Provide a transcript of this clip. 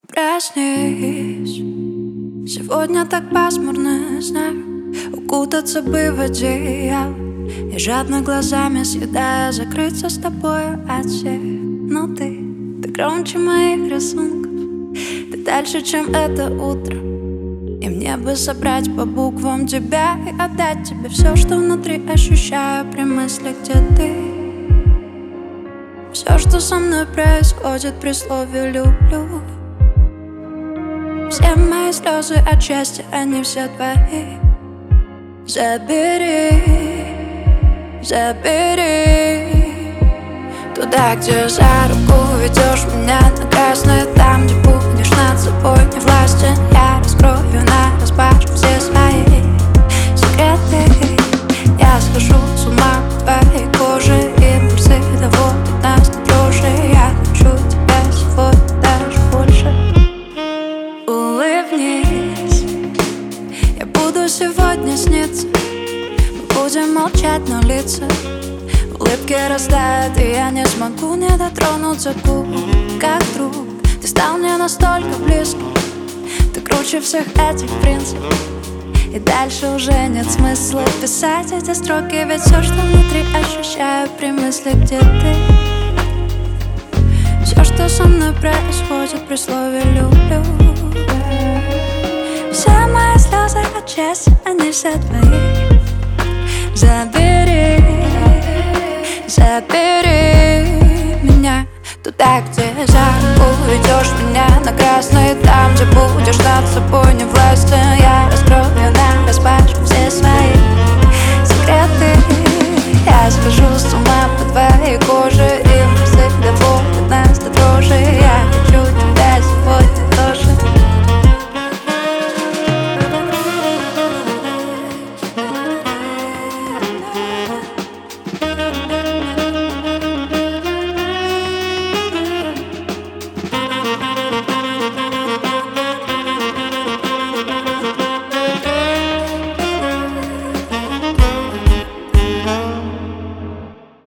Проснись, сегодня так пасмурно, знаю. Укутаться бы в одеяло и жадно глазами съедая закрыться с тобою от всех. Но ты громче моих рисунков, ты дальше, чем это утро. И мне бы собрать по буквам тебя и отдать тебе все, что внутри ощущаю при мысли, где ты. Все, что со мной происходит при слове «люблю». Все мои слезы от счастья, они все твои. Забери, забери. Туда, где за руку ведешь меня на красное, там, где будешь над собой не властен. Я раскрою нараспашку все свои секреты. Я схожу с ума по твоей коже, импульсы доводят нас до дрожи. Я хочу тебя сегодня даже больше. Улыбнись, я буду сегодня сниться. Мы будем молчать, но лица улыбки растают, и я не смогу не дотронуться губ. Как друг, ты стал мне настолько близко. Ты круче всех этих принципов. И дальше уже нет смысла писать эти строки, ведь все, что внутри ощущаю при мысли, где ты. Все, что со мной происходит при слове «люблю». Все мои слезы от счастья, они все твои. Забери, забери меня туда, где за руку ведешь меня на красный, там, где будешь над собой не властен.